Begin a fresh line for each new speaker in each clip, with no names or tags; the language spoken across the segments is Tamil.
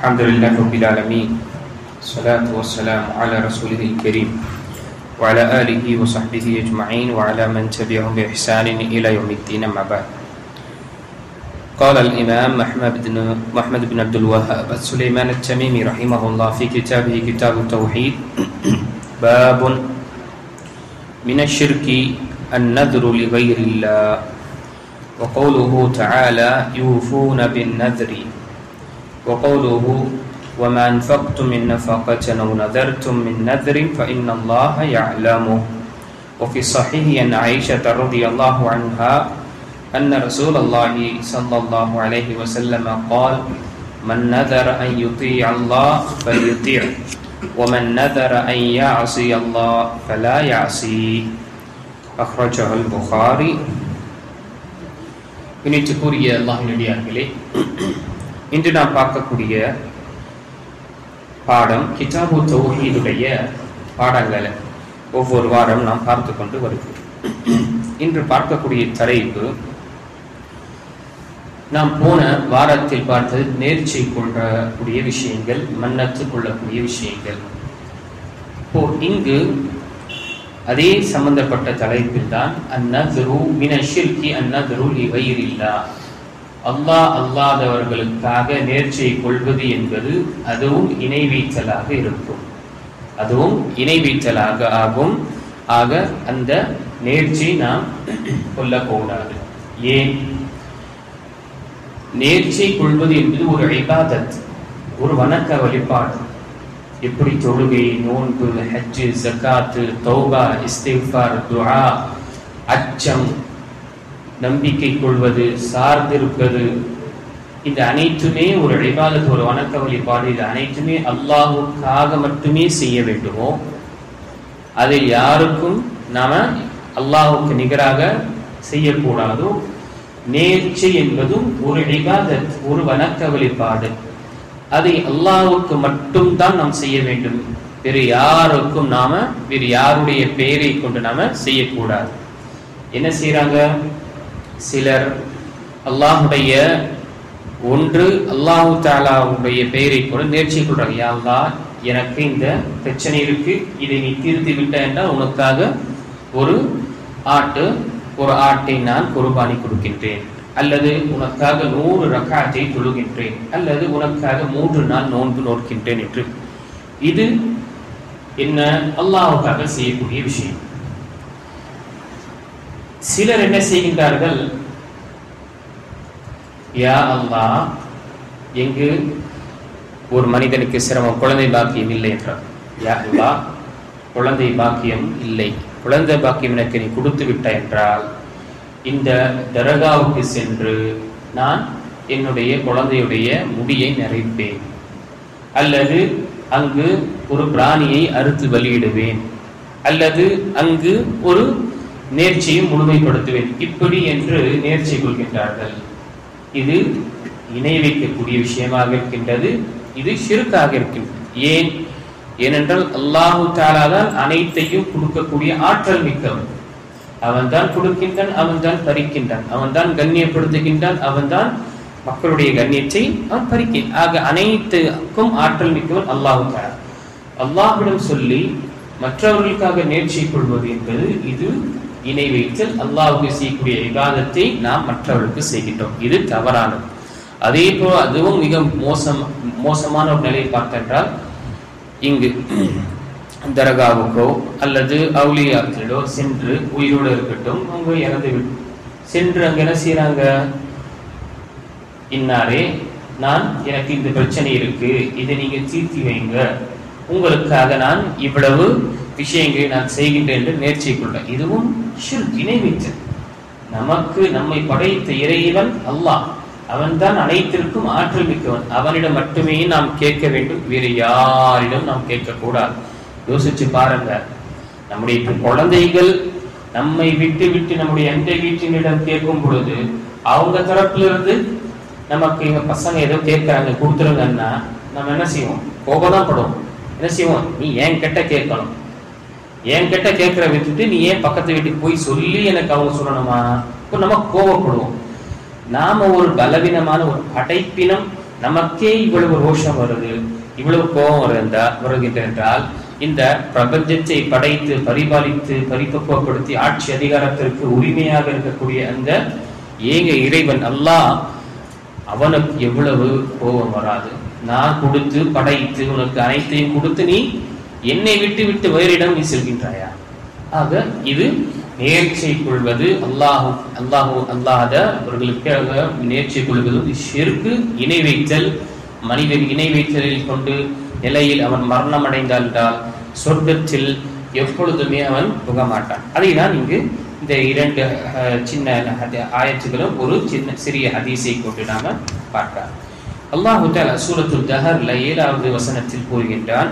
الحمد لله رب العالمين الصلاة والسلام على رسوله الكريم وعلى آله وصحبه أجمعين وعلى من تبعهم بإحسان إلى يوم الدين أما بعد. قال الإمام محمد بن عبد الوهاب السليمان التميمي رحمه الله في كتابه كتاب التوحيد باب من الشرك النذر لغير الله وقوله تعالى يوفون بالنذر وقوله وما أنفقتم من نفقة أو نذرتم من نذر فإن الله يعلمه. وفي الصحيح أن عائشة رضي الله عنها أن رسول الله صلى الله عليه وسلم قال من نذر أن يطيع الله فليطيع ومن نذر أن يعصي الله فلا يعصي أخرجه البخاري. இனிச்சுக்குரிய அல்லாஹ்வின் அடியார்களே, இன்று நாம் பார்க்கக்கூடிய பாடம் கிதாபு தௌஹீதுடைய பாடங்களை ஒவ்வொரு வாரம் நாம் பார்த்து கொண்டு வருகிறோம். இன்று பார்க்கக்கூடிய தலைப்பு நாம் போன வாரத்தில் பார்த்தது நேர்ச்சை கொள்ளக்கூடிய விஷயங்கள், மன்னத்து கொள்ளக்கூடிய விஷயங்கள். இப்போ இங்கு அதே சம்பந்தப்பட்ட தலைப்பில் தான் அந்நதுரு மின ஷிர்கி அந்நதுரு லிகைரில்லாஹ், அல்லாஹ் அல்லாதவர்களுக்காக நேர்ச்சை கொள்வது என்பது அதுவும் இணை வைத்தலாக இருக்கும், அதுவும் இணை வைத்தலாக ஆகும். ஆக அந்த நேர்ச்சை நாம் கொள்ளக்கூடாது. ஏன்? நேர்ச்சை கொள்வது என்பது ஒரு இபாதத், ஒரு வணக்க வழிபாடு. எப்படி தொழுகை, நோன்பு, ஹஜ்ஜு, ஜகாத்து, தௌபா, இஸ்திக்ஃபார், துஆ, அச்சம், நம்பிக்கை கொள்வது, சார்ந்திருப்பது, இந்த அனைத்துமே ஒரு இபாதத், ஒரு வணக்க வழிபாடு. இது அனைத்துமே அல்லாஹுக்காக மட்டுமே செய்ய வேண்டுமோ, அதை யாருக்கும் நாம அல்லாஹுக்கு நிகராக செய்யக்கூடாதோ. நேர்ச்சை என்பதும் ஒரு இபாதத், ஒரு வணக்க வழிபாடு. அதை அல்லாஹ்வுக்கு மட்டும் தான் நாம் செய்ய வேண்டும். வேறு யாருக்கும் வேறு யாருடைய பெயரை கொண்டு நாம செய்யக்கூடாது. என்ன செய்யறாங்க சிலர்? அல்லாஹுடைய ஒன்று அல்லாஹு தஆலாவுடைய பெயரை கொண்டு நேர்ச்சை கொள்றாங்க. யா அல்லாஹ், எனக்கு இந்த பிரச்சனை இருக்கு, இதை நீ தீர்த்து விட்ட என்றால் உனக்காக ஒரு ஆட்டை நான் குர்பானி கொடுக்கின்றேன், அல்லது உனக்காக 100 ரக்காத்தை தொழுகின்றேன், அல்லது உனக்காக 3 நாள் நோன்பு நோக்கின்றேன் என்று. இது என்ன? அல்லாஹ்வுக்காக செய்யக்கூடிய விஷயம். சிலர் என்ன செய்கின்றார்கள்? யா அல்லாஹ், எங்கு ஒரு மனிதனுக்கு சிரமம், குழந்தை பாக்கியம் இல்லை என்றார். யா அல்லாஹ், குழந்தை பாக்கியம் இல்லை, குழந்தை பாக்கியம் எனக்கு நீ கொடுத்து விட்ட என்றால் இந்த தர்காவுக்கு சென்று நான் என்னுடைய குழந்தையுடைய முடியை நிறைப்பேன், அல்லது அங்கு ஒரு பிராணியை அறுத்து பலியிடுவேன், அல்லது அங்கு ஒரு நேர்ச்சியை முழுமைப்படுத்துவேன், இப்படி என்று நேர்ச்சை கொள்கின்றார்கள். இது இணை வைக்கக்கூடிய விஷயமாக இருக்கின்றது, இது ஷிர்காக இருக்கின்றது. ஏனென்றால் அல்லாஹு தஆலா தான் அனைத்தையும் கொடுக்கக்கூடிய ஆற்றல் மிக்கவன். அவன் தான் கொடுக்கின்றான், அவன் தான் பறிக்கின்றான், அவன் தான் கண்ணியப்படுத்துகின்றான், அவன் தான் மக்களுடைய கண்ணியத்தை அவன் பறிக்கின். ஆக அனைத்துக்கும் ஆற்றல் மிக்கவன் அல்லாஹு தஆலா. அல்லாஹ்விடம் சொல்லி மற்றவர்களுக்காக நேர்ச்சை கொள்வது என்பது இது இணை வைத்தல். அல்லாஹ்வுக்கு செய்யக்கூடிய இபாதத்தை நாம் மற்றவர்களுக்கு செய்கின்றோம், இது தவறானது. அதே போல் அதுவும் மிக மோசமான ஒரு நிலையை பார்த்தென்றால், இங்கு தர்காவுக்கோ அல்லது அவுலியாக்களோ சென்று, உயிரோடு இருக்கட்டும் அவங்க இறந்து சென்று அங்க என்ன செய்யறாங்க? இன்னாரே, எனக்கு இந்த பிரச்சனை இருக்கு, இதை நீங்க தீர்த்தி வைங்க, உங்களுக்காக நான் இவ்வளவு விஷயங்களை நான் செய்கின்றேன் என்று நேர்ச்சை கொள்ள. இதுவும் ஷிர்க், இணை வைத்தல். நம்மை படைத்த இறைவன் அல்லாஹ், அவன் தான் அனைத்திற்கும் ஆற்றல் மிக்கவன். அவனிடம் மட்டுமே நாம் கேட்க வேண்டும், வேறு யாரிடம் நாம் கேட்கக்கூடாது. யோசிச்சு பாருங்க, நம்முடைய குழந்தைகள் நம்மை விட்டு விட்டு நம்முடைய எந்த வீட்டினிடம் கேட்கும் பொழுது அவங்க தரப்புல இருந்து நமக்கு எங்க பசங்க ஏதோ கேட்கறாங்க கொடுத்துருங்கன்னா நம்ம என்ன செய்வோம்? கோபம் தான் படுவோம். என்ன செய்வோம்? நீ ஏன் கிட்ட கேட்கணும், என் கிட்ட கேட்கிற விட்டுட்டு நீ ஏன் பக்கத்து வீட்டுக்கு போய் சொல்லி எனக்கு அவங்க சொல்லணுமா? இப்போ நம்ம கோபப்படுவோம். நாம ஒரு பலவீனமான ஒரு படைப்பினம், நமக்கே இவ்வளவு ரோஷம் வருது, இவ்வளவு கோபம் வருகின்ற என்றால் இந்த பிரபஞ்சத்தை படைத்து பரிபாலித்து பரிபக்குவப்படுத்தி ஆட்சி அதிகாரத்திற்கு உரிமையாக இருக்கக்கூடிய அந்த ஏக இறைவன் அல்லாஹ், அவனுக்கு எவ்வளவு கோபம் வராது? நான் கொடுத்து படைத்து உனக்கு அனைத்தையும் கொடுத்து நீ என்னை விட்டு விட்டு வேறிடம் நீ செல்கின்றாயா? ஆக இது நேர்ச்சை கொள்வது அல்லாதவர்களுக்காக நேர்ச்சை கொள்வது ஷிர்க், இணை வைத்தல். மனிதன் இணை வைத்தலில் கொண்டு நிலையில் அவன் மரணம் அடைந்தால் சொர்க்கத்தில் எப்பொழுதுமே அவன் புக மாட்டான். அதை தான் இங்கு இந்த 2 சின்ன ஆயத்துகளும் ஒரு சிறிய ஹதீஸை கொண்டு நாம பார்க்கலாம். அல்லாஹு தஆலா சூரத்துல் தஹர்ல 7வது வசனத்தில் கூறுகின்றான்,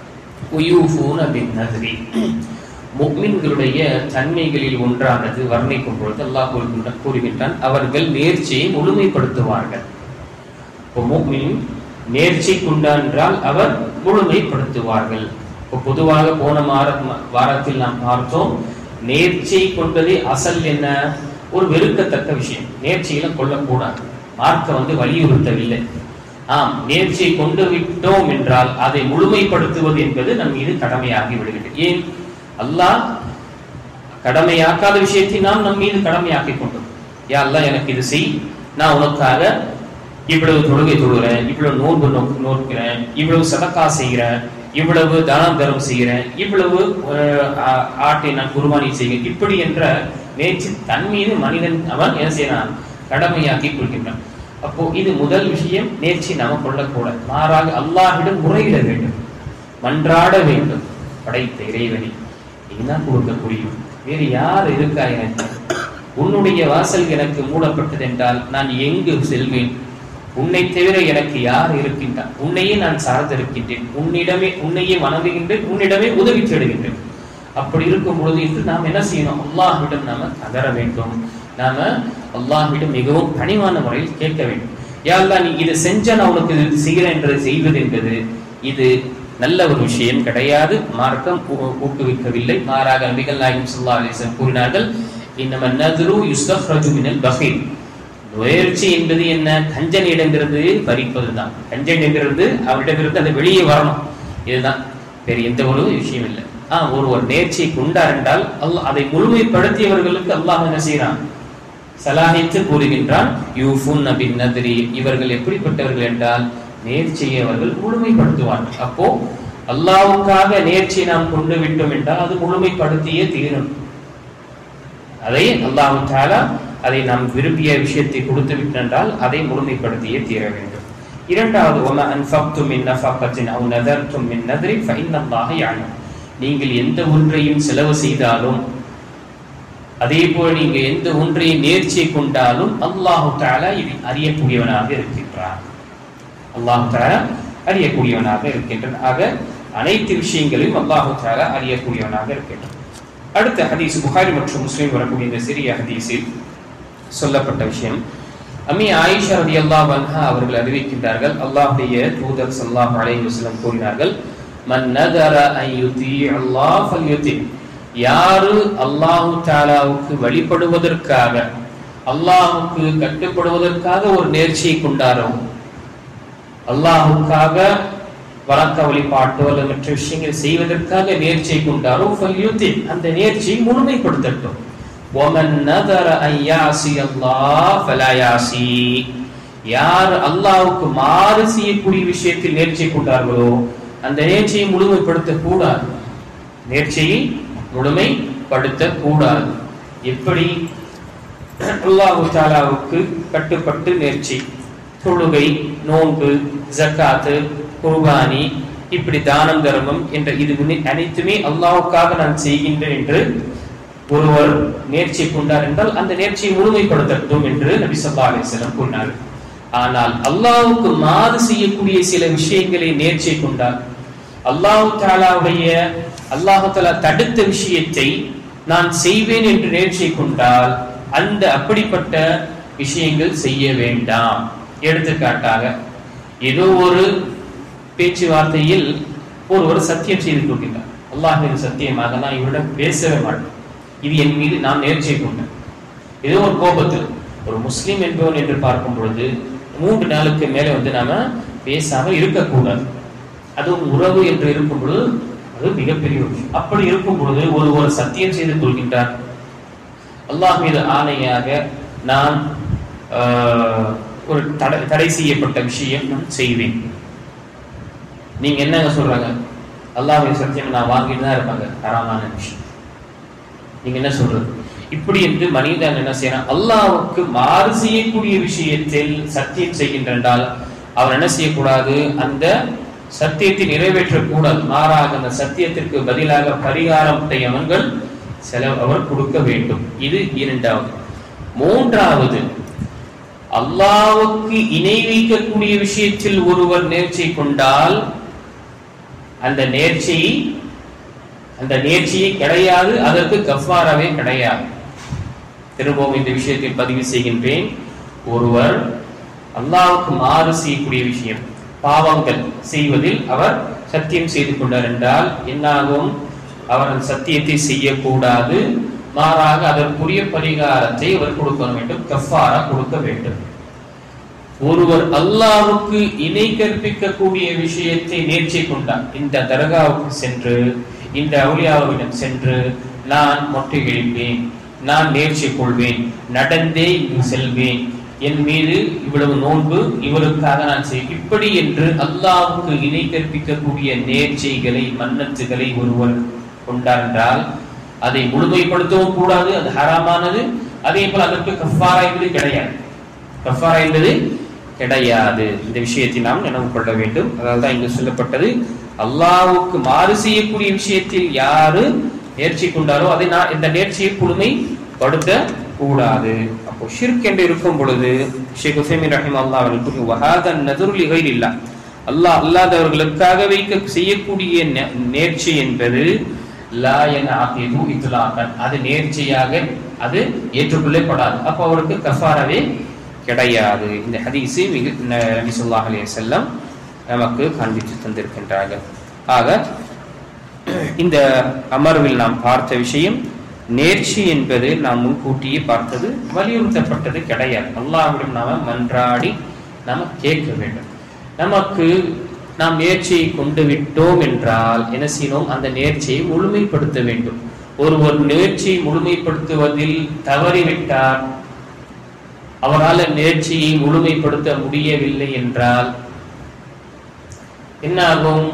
முஃமின்களுடைய தன்மைகளில் ஒன்றானது வர்ணிக்கும் பொழுது அல்லாஹ் கூறுகின்றான், அவர்கள் நேர்ச்சியை முழுமைப்படுத்துவார்கள். முஃமின் நேர்ச்சி கொண்டால் அவர் முழுமைப்படுத்துவார்கள். பொதுவாக போன வாரத்தில் நாம் பார்த்தோம், நேர்ச்சை கொண்டதே அசல் என்ன? ஒரு வெறுக்கத்தக்க விஷயம். நேர்ச்சியில கொள்ளக்கூடாது. மார்க்க வலியுறுத்தவில்லை. நேர்ச்சியை கொண்டு விட்டோம் என்றால் அதை முழுமைப்படுத்துவது என்பது நம் மீது கடமையாகி விடுகிறது. ஏன்? அல்லாஹ் கடமையாக்காத விஷயத்தை நாம் நம் மீது கடமையாக்கி கொண்டோம். யா அல்லாஹ், எனக்கு இது செய், நான் உனக்காக இவ்வளவு தொழுகை தொழுகிறேன், இவ்வளவு நோன்பு நோக்கிறேன், இவ்வளவு சதக்கா செய்கிறேன், இவ்வளவு தானம் தரம் செய்கிறேன், இவ்வளவு ஆட்டை நான் குர்பானி செய்கிறேன், இப்படி என்ற நேர்ச்சி தன் மீது மனிதன் அவன் என்ன செய்யறான்? கடமையாக்கி கொள்கின்றான். அப்போ இது முதல் விஷயம். நேர்ச்சி நாம கொள்ளக்கூடாது. மாறாக அல்லாஹ்விடம் முறையிட வேண்டும், மன்றாட வேண்டும். படைத்த இறைவனை நீதான் கொடுக்க முடியும், வேறு யார் இருக்கா எனக்கு? உன்னுடைய வாசல் எனக்கு மூடப்பட்டது என்றால் நான் எங்கு செல்வேன்? உன்னை தவிர எனக்கு யார் இருக்கின்றான்? உன்னையே நான் சார்ந்திருக்கின்றேன், உன்னையே வணங்குகின்றேன், உன்னிடமே உதவி தேடுகின்றேன். அப்படி இருக்கும் பொழுது இன்று நாம் என்ன செய்யணும்? அல்லாஹ்விடம் நாம கதற வேண்டும். நாம அல்லாஹ்விடம் மிகவும் பணிவான முறையில் கேட்க வேண்டும். யா அல்லாஹ், நீ இதை செஞ்சா நான் உனக்கு இது செய்கிறேன் என்று செய்வது என்பது இது நல்ல ஒரு விஷயம் கிடையாது. மார்க்கம் ஊக்குவிக்கவில்லை. மாறாக நபிகள் நாயகம் ஸல்லல்லாஹு அலைஹி வஸல்லம் கூறினார்கள், இன்னம நத்ரு யுஸ்தஃப்ரஜு மினல் பஹீல். முயற்சி என்பது என்ன? கஞ்சனிடமிருந்து பறிப்பதுதான். கஞ்சனிடமிருந்து அவரிடமிருந்து அந்த வெளியே வரணும். இதுதான், வேறு எந்த ஒரு விஷயம் இல்லை. ஒருவர் நேர்ச்சியை கொண்டார் என்றால் அதை முழுமைப்படுத்தியவர்களுக்கு அல்லாஹ் என்ன செய்யறான்? சலாஹித்து கூறுகின்றான், யூஃபூன பின் நத்ரி. இவர்கள் எப்படிப்பட்டவர்கள் என்றால் நேர்ச்சியை அவர்கள் முழுமைப்படுத்துவார்கள். அப்போ அல்லாஹ்வுக்காக நேர்ச்சியை நாம் கொண்டு விட்டோம் என்றால் அது முழுமைப்படுத்தியே தீரும். அதை அல்லாஹ் தஆலா அதை நாம் விரும்பிய விஷயத்தை கொடுத்து விட்டென்றால் அதை முழுமைப்படுத்தியே தீர வேண்டும். இரண்டாவது, வமா அன்ஃபக்தும் மின் நஃபகத்தின் அவ் நதர்தும் மின் நத்ரி ஃபஇன்னல்லாஹ யஅலம். நீங்கள் எந்த ஒன்றையும் செலவு செய்தாலும், அதே போல நீங்க எந்த ஒன்றையும் நேர்ச்சியை கொண்டாலும் அல்லாஹ் தஆலா இதை அறியக்கூடியவனாக இருக்கின்றான். அல்லாஹ் தஆலா அறியக்கூடியவனாக இருக்கின்றான். ஆக அனைத்து விஷயங்களையும் அல்லாஹ் தஆலா அறியக்கூடியவனாக இருக்கின்றான். அடுத்த ஹதீஸ் புகாரி மற்றும் முஸ்லிம் வரக்கூடிய இந்த சிறிய ஹதீஸில் சொல்லப்பட்ட விஷயம், அம்மி ஆயிஷா ரலியல்லாஹு அன்ஹா அவர்கள் அறிவிக்கின்றார்கள், அல்லாஹ்வுடைய தூதர் ஸல்லல்லாஹு அலைஹி வஸல்லம் கூறினார்கள், மன் நதர அன் யுதி அல்லாஹ் ஃபல்யுதி. யாரு அல்லாஹ் தஆலாவுக்கு வழிபடுவதற்காக, அல்லாஹ்வுக்கு கட்டுப்படுவதற்காக ஒரு நேர்ச்சியை கொண்டாரோ, அல்லாஹ்வுக்காக வணக்க வழிபாட்டு அல்லது மற்ற விஷயங்கள் செய்வதற்காக நேர்ச்சியை கொண்டாரோ ஃபல்யுதி, அந்த நேர்ச்சியை முழுமைப்படுத்தட்டும். وَمَنْ نَذَرَ أَنْ يَعْصِيَ اللَّهَ فَلَا يَعْصِي. யார் அல்லாஹ்வுக்கு மாறு செய்யக்கூடிய விஷயத்தில் நேர்ச்சியை கொண்டார்களோ அந்த நேர்ச்சியை முழுமைப்படுத்த கூடாது. நேர்ச்சியை முழுமைப்படுத்த கூடாது. எப்படி? அல்லாஹ் தஆலாவுக்கு கட்டுப்பட்டு நேர்ச்சி, தொழுகை, நோன்பு, ஜகாத், குர்பானி, இப்படி தானம் தர்மம் என்ற இது அனைத்துமே அல்லாஹ்வுக்காக நான் செய்கின்றேன் என்று ஒருவர் நேர்ச்சியை கொண்டார் என்றால் அந்த நேர்ச்சியை முழுமைப்படுத்தட்டும் என்று நபி ஸல்லல்லாஹு அலைஹி வஸல்லம் கூறினார். ஆனால் அல்லாஹ்வுக்கு மாறு செய்யக்கூடிய சில விஷயங்களை நேர்ச்சியை கொண்டார், அல்லாஹ் தஆலா தடுத்த விஷயத்தை நான் செய்வேன் என்று நேர்ச்சியை கொண்டால் அந்த அப்படிப்பட்ட விஷயங்கள் செய்ய வேண்டாம். எடுத்துக்காட்டாக, ஏதோ ஒரு பேச்சுவார்த்தையில் ஒருவர் சத்தியம் செய்து கொள்கிறார், அல்லாஹ் மீது சத்தியமாக நான் இவரிடம் பேசவே மாட்டேன், இது என் மீது நான் நேர்ச்சியை கொண்டேன். ஏதோ ஒரு கோபத்தில் ஒரு முஸ்லிம் என்பவன் என்று பார்க்கும் பொழுது 3 நாளுக்கு மேல நாம பேசாமல் இருக்கக்கூடாது. அதுவும் உறவு என்று இருக்கும் பொழுது அது மிகப்பெரிய விஷயம். அப்படி இருக்கும் பொழுது ஒரு சத்தியம் செய்து கொள்கின்றார், அல்லாஹ் மீது ஆணையாக நான் ஒரு தடை செய்யப்பட்ட விஷயம் நான் செய்வேன். நீங்க என்னங்க சொல்றாங்க? அல்லாஹ்வின் சத்தியம் நான் வாங்கிட்டு தான் இருப்பாங்க, ஹராமான விஷயம். நீங்க என்ன சொல்றது? இப்படி என்று மனிதன் என்ன செய்யறான்? அல்லாஹ்வுக்கு மாறு செய்யக்கூடிய விஷயத்தில் சத்தியம் செய்கின்றால் அவர் என்ன செய்யக்கூடாது? அந்த சத்தியத்தை நிறைவேற்றக்கூடாது. மாறாக அந்த சத்தியத்திற்கு பதிலாக பரிகாரத்தை அவர் கொடுக்க வேண்டும். இது 2வது. 3வது, அல்லாஹ்வுக்கு இணை வைக்கக்கூடிய விஷயத்தில் ஒருவர் நேர்ச்சை கொண்டால் அந்த நேர்ச்சியை கிடையாது, அதற்கு கஃபாராவே கிடையாது. திரும்பவும் இந்த விஷயத்தை பதிவு செய்கின்றேன். ஒருவர் அல்லாஹ்வுக்கு மாறு செய்யக்கூடிய விஷயம், பாவங்கள் செய்வதில் அவர் சத்தியம் செய்து கொண்டார் என்றால் என்னாகும்? அவர் அந்த சத்தியத்தை செய்யக்கூடாது, மாறாக அதற்குரிய பரிகாரத்தை அவர் கொடுக்க வேண்டும், கஃபாரா கொடுக்க வேண்டும். ஒருவர் அல்லாஹ்வுக்கு இணை கற்பிக்கக்கூடிய விஷயத்தை நேர்ச்சை கொண்டார், இந்த தர்காவுக்கு சென்று இந்த அவுலியாவிடம் சென்று நான் மொட்டை இழிப்பேன், நான் நேர்ச்சை கொள்வேன், நடந்தே இங்கு செல்வேன், என் மீது இவ்வளவு நோன்பு இவருக்காக நான் செய்வேன், இப்படி என்று அல்லாஹ்வுக்கு இணை கற்பிக்கக்கூடிய நேர்ச்சைகளை மன்னத்துகளை ஒருவர் கொண்டார் என்றால் அதை முழுமைப்படுத்தவும் கூடாது, அது ஹராமானது. அதே போல அதற்கு கஃபாரா என்பது கிடையாது, கஃபாரா என்பது கிடையாது. இந்த விஷயத்தை நாம் நினைவு கொள்ள வேண்டும். அதாவது இங்கு சொல்லப்பட்டது, அல்லாஹ்வுக்கு மாறு செய்யக்கூடிய விஷயத்தில் யாரு நேர்ச்சி கொண்டாரோ அதை நான் இந்த நேர்ச்சியை புதுமைப்படுத்த கூடாது. அப்போ ஷிர்க் என்று இருக்கும் பொழுது ஷேக் உசைமீன் ரஹிமஹுல்லாஹ் அவர்கள் வஹாதன் நதுர் லிகைரில்லாஹ், அல்லாஹ் அல்லாதவர்களுக்காக செய்யக்கூடிய நேர்ச்சி என்பது லா யன்அகிது இத்லாகன், அது நேர்ச்சியாக அது ஏற்றுக்கொள்ளப்படாது. அப்போ அவருக்கு கஃபாராவே கிடையாது. இந்த ஹதீஸை நபி ஸல்லல்லாஹு அலைஹி வஸல்லம் நமக்கு காண்பித்து தந்திருக்கின்றார்கள். ஆக இந்த அமர்வில் நாம் பார்த்த விஷயம், நேர்ச்சி என்பது நாம் முன்கூட்டியே பார்த்தது, வலியுறுத்தப்பட்டது கிடையாது. அல்லாஹ்விடம் நாம மன்றாடி நாம கேட்க வேண்டும். நமக்கு நாம் நேர்ச்சியை கொண்டு விட்டோம் என்றால் என்ன செய்யணும்? அந்த நேர்ச்சியை முழுமைப்படுத்த வேண்டும். ஒரு நேர்ச்சியை முழுமைப்படுத்துவதில் தவறிவிட்டார், அவரால் நேர்ச்சியை முழுமைப்படுத்த முடியவில்லை என்றால் என்ன ஆகும்?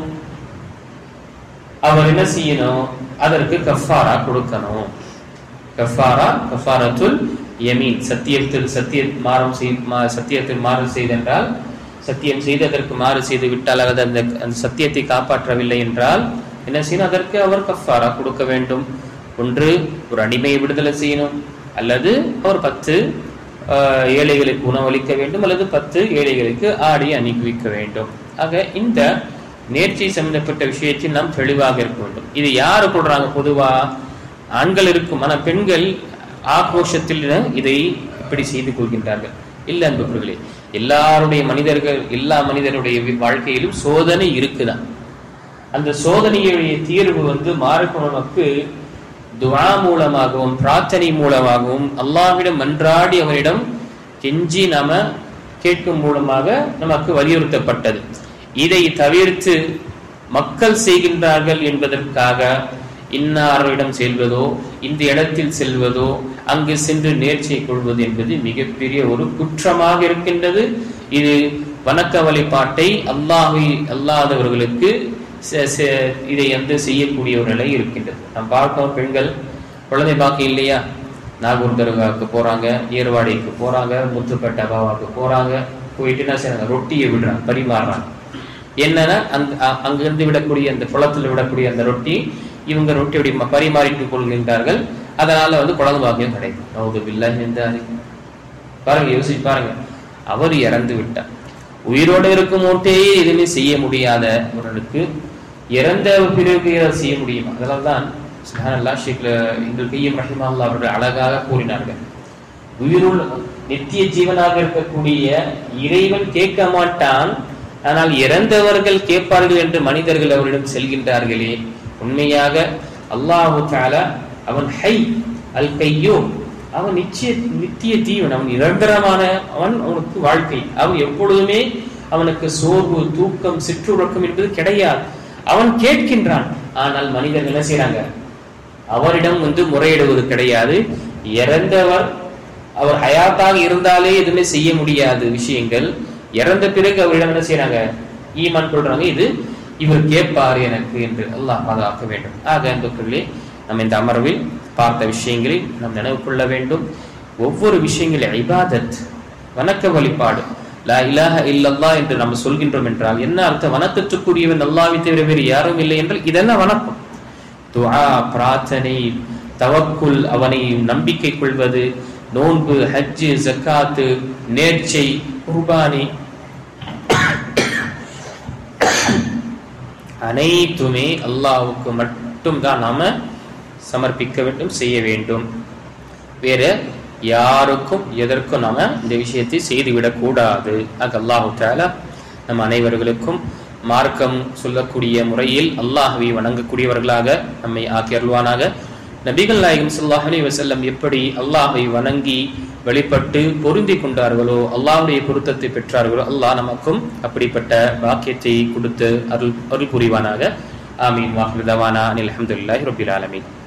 அவர் என்ன செய்யணும்? அதற்கு கஃபாரா கொடுக்கணும். கஃபாரத்துல் யமீன், சத்தியத்தில் மாறு செய்தென்றால், சத்தியம் செய்து அதற்கு மாறு செய்து விட்டால், அல்லது அந்த சத்தியத்தை காப்பாற்றவில்லை என்றால் என்ன செய்யணும்? அதற்கு அவர் கஃபாரா கொடுக்க வேண்டும். ஒன்று ஒரு அடிமையை விடுதலை செய்யணும், அல்லது அவர் 10 ஏழைகளுக்கு உணவளிக்க வேண்டும், அல்லது 10 ஏழைகளுக்கு ஆடி அணிவிக்க வேண்டும். ஆக இந்த நேர்ச்சி சம்பந்தப்பட்ட விஷயத்தில் நாம் தெளிவாக இருக்க வேண்டும். இது யாரு கொடுறாங்க? பொதுவா ஆண்கள் இருக்கும், ஆனா பெண்கள் ஆக்ரோஷத்தில் இதை இப்படி செய்து கொள்கின்றார்கள். இல்ல அன்பர்களே, எல்லா மனிதருடைய வாழ்க்கையிலும் சோதனை இருக்குதான். அந்த சோதனையுடைய தீர்வு மார்க்க நமக்கு துஆ மூலமாகவும் பிரார்த்தனை மூலமாகவும் அல்லாஹ்விடம் மன்றாடி அவரிடம் கெஞ்சி நாம கேட்கும் மூலமாக நமக்கு வலியுறுத்தப்பட்டது. இதை தவிர்த்து மக்கள் செய்கின்றார்கள் என்பதற்காக இன்னாரிடம் செல்வதோ, இந்த இடத்தில் செல்வதோ, அங்கு சென்று நேர்ச்சியை கொள்வது என்பது மிகப்பெரிய ஒரு குற்றமாக இருக்கின்றது. இது வணக்க வழிபாட்டை அல்லாதவர்களுக்கு இதை செய்யக்கூடிய ஒரு நிலை இருக்கின்றது. நாம் பார்க்கிறோம், பெண்கள் குழந்தை பாக்கி இல்லையா, நாகூர் தர்காவுக்கு போறாங்க, ஏர்வாடிக்கு போறாங்க, முத்துப்பேட்டை பாபாவுக்கு போறாங்க, போயிட்டு என்ன செய்யறாங்க? ரொட்டியை விடுறாங்க, பரிமாறுறாங்க. என்னன்னா அங்கிருந்து விடக்கூடிய அந்த குளத்துல விடக்கூடிய அந்த ரொட்டி இவங்க ரொட்டியோட பரிமாறிட்டு கொள்கின்றார்கள். அதனால குழந்தை பாக்கியம் கிடைக்கும். பாருங்க, யோசிச்சு பாருங்க, அவர் இறந்து விட்டார். உயிரோடு இருக்கும் போட்டே எதுவுமே செய்ய முடியாத அவர்களுக்கு இறந்த பிறகு செய்ய முடியும். அதனால்தான் அவர்கள் அழகாக கூறினார்கள், உயிருள் நித்திய ஜீவனாக இருக்கக்கூடிய இறைவன் கேட்க மாட்டான், ஆனால் இறந்தவர்கள் கேட்பார்கள் என்று மனிதர்கள் அவரிடம் செல்கின்றார்களே, உண்மையாக அல்லாஹு தஆலா அவன் ஹை அல் கையூம், அவன் நித்திய தீவன், அவன் நிரந்தரமான அவனுக்கு வாழ்க்கை. அவன் எப்பொழுதுமே அவனுக்கு சோர்வு, தூக்கம், சிற்றுறக்கம் என்பது கிடையாது. அவன் கேட்கின்றான். ஆனால் மனிதர்கள் என்ன செய்யறாங்க? அவரிடம் முறையிடுவது கிடையாது. இறந்தவர், அவர் ஹயாத்தாக இருந்தாலே எதுவுமே செய்ய முடியாது விஷயங்கள். இறந்த பிறகு அவரிடம் என்ன செய்யறாங்க? ஈமான் கொள்றாங்க. இவர் கேட்பார் எனக்கு என்று. அல்லாஹ் பாதுகாக்க வேண்டும். ஆக அன்புக்குள்ளே நம்ம இந்த அமர்வில் பார்த்த விஷயங்களை நாம் நினைவு கொள்ள வேண்டும். ஒவ்வொரு விஷயங்களும் இபாதத், வணக்க வழிபாடு. லா இலாஹ இல்லல்லாஹ் என்று நம்ம சொல்கின்றோம் என்றால் என்ன அர்த்தம்? வணக்கத்துக்குரியவன் அல்லாஹ்வை தவிர வேறு யாரும் இல்லை என்றால் இதெல்லாம் வணக்கம். துஆ, பிரார்த்தனை, தவக்குல், அவனை நம்பிக்கை கொள்வது, நோன்பு, ஹஜ்ஜு, ஜக்காத்து, நேர்ச்சை, குர்பானி, அனைத்துமே அல்லாஹ்வுக்கு மட்டும் தான் நாம சமர்ப்பிக்க வேண்டும், செய்ய வேண்டும். வேற யாருக்கும் எதற்கும் நாம இந்த விஷயத்தை செய்துவிடக் கூடாது. ஆக அல்லாஹ் தஆலா நம் அனைவர்களுக்கும் மார்க்கம் சொல்லக்கூடிய முறையில் அல்லாஹ்வை வணங்கக்கூடியவர்களாக நம்மை ஆக்கி அருள்வானாக. நபிகள் நாயகம் ஸல்லல்லாஹு அலைஹி வஸல்லம் எப்படி அல்லாஹ்வை வணங்கி வெளிப்பட்டு பொருந்தி கொண்டார்களோ, அல்லாஹ்வுடைய பொருத்தத்தை பெற்றார்களோ, அல்லாஹ் நமக்கும் அப்படிப்பட்ட பாக்கியத்தை கொடுத்து அருள் புரிவானாக. ஆமீன். வாஹிரு தவானா அனில் ஹம்துலில்லாஹி ரப்பில் ஆலமீன்.